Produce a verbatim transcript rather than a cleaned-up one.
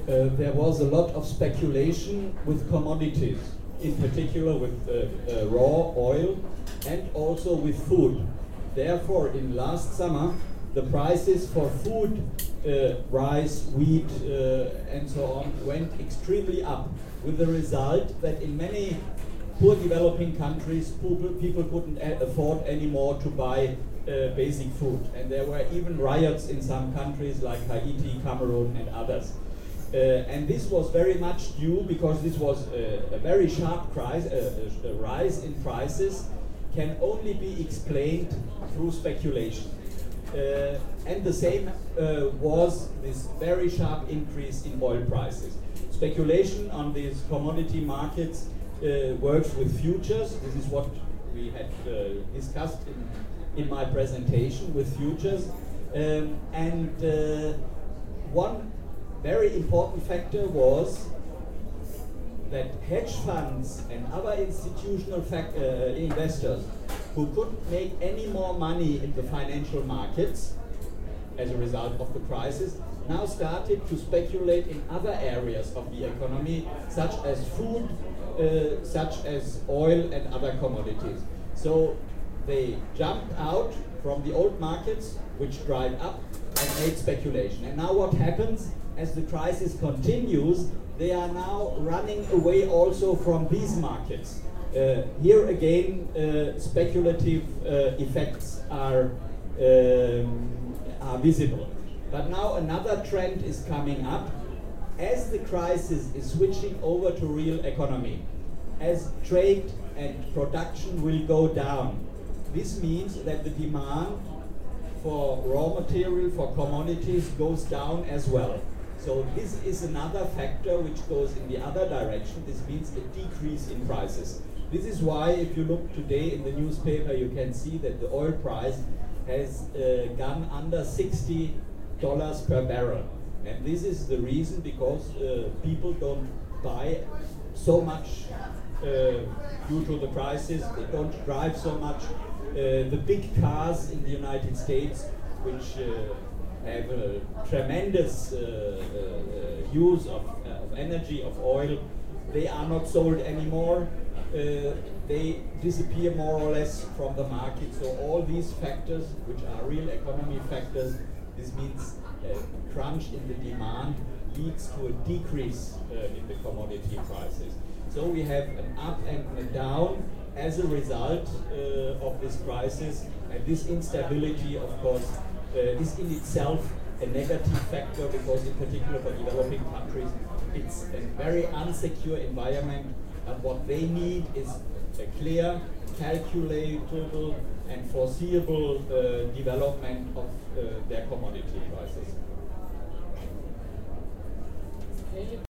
uh, there was a lot of speculation with commodities, in particular with uh, uh, raw oil and also with food. Therefore, in last summer, the prices for food, uh, rice, wheat, uh, and so on, went extremely up, with the result that in many poor developing countries, people, people couldn't afford anymore to buy uh, basic food. And there were even riots in some countries like Haiti, Cameroon, and others. Uh, and this was very much due because this was a, a very sharp price, a, a, a rise in prices can only be explained through speculation. Uh, and the same uh, was this very sharp increase in oil prices. Speculation on these commodity markets uh, works with futures. This is what we had uh, discussed in, in my presentation with futures. Um, and uh, one very important factor was that hedge funds and other institutional fact, uh, investors who couldn't make any more money in the financial markets as a result of the crisis now started to speculate in other areas of the economy, such as food, uh, such as oil and other commodities. So they jumped out from the old markets, which dried up, and made speculation. And now what happens as the crisis continues, they are now running away also from these markets. Uh, here again, uh, speculative uh, effects are, um, are visible. But now another trend is coming up. As the crisis is switching over to real economy, as trade and production will go down, this means that the demand for raw material, for commodities, goes down as well. So this is another factor which goes in the other direction. This means a decrease in prices. This is why, if you look today in the newspaper, you can see that the oil price has uh, gone under sixty dollars per barrel. And this is the reason because uh, people don't buy so much uh, due to the prices. They don't drive so much. Uh, the big cars in the United States, which uh, have a tremendous uh, uh, use of, uh, of energy, of oil, they are not sold anymore. Uh, they disappear more or less from the market. So all these factors, which are real economy factors, this means a crunch in the demand leads to a decrease uh, in the commodity prices. So we have an up and a down as a result uh, of this crisis, and this instability, of course, uh, is in itself a negative factor because in particular for developing countries, it's a very unsecure environment, and what they need is a clear, calculatable and foreseeable uh, development of uh, their commodity prices.